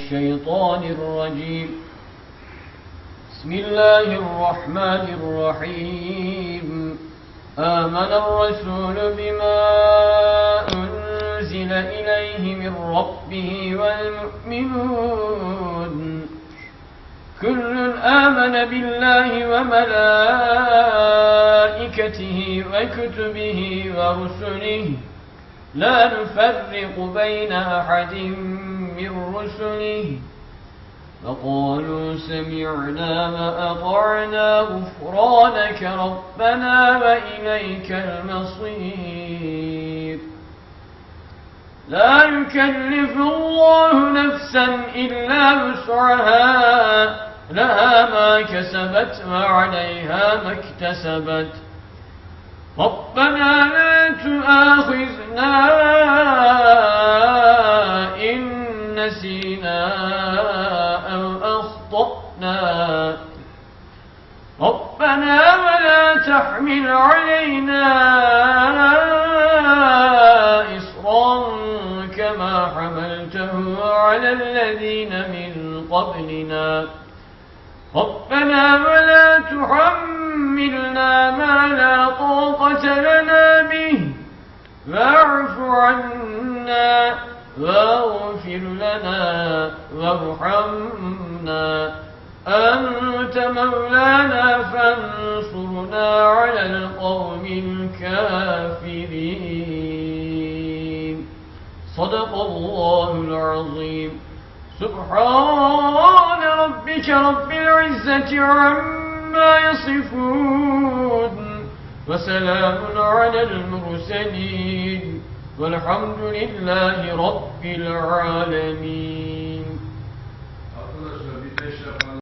الشيطان الرجيم. بسم الله الرحمن الرحيم. آمن الرسول بما أنزل إليه من ربه والمؤمنون كل آمن بالله وملائكته وكتبه ورسله لا نفرق بين أحد من رسله فقالوا سمعنا وأطعنا غفرانك ربنا وإليك المصير. لا يكلف الله نفسا إلا وسعها لها ما كسبت وعليها ما اكتسبت ربنا لا تؤاخذنا إن نسينا أو أخطأنا ربنا ولا تحمل علينا إصرا كما حملته على الذين من قبلنا ربنا ولا تحملنا ما لا طاقة لنا به واعف عنا واغفر لنا وارحمنا أنت مولانا فانصرنا على القوم الكافرين. صدق الله العظيم. سبحان ربك رب العزة عما يصفون وسلام على المرسلين والحمد لله رب العالمين. Arkadaşlar bir 5 dakika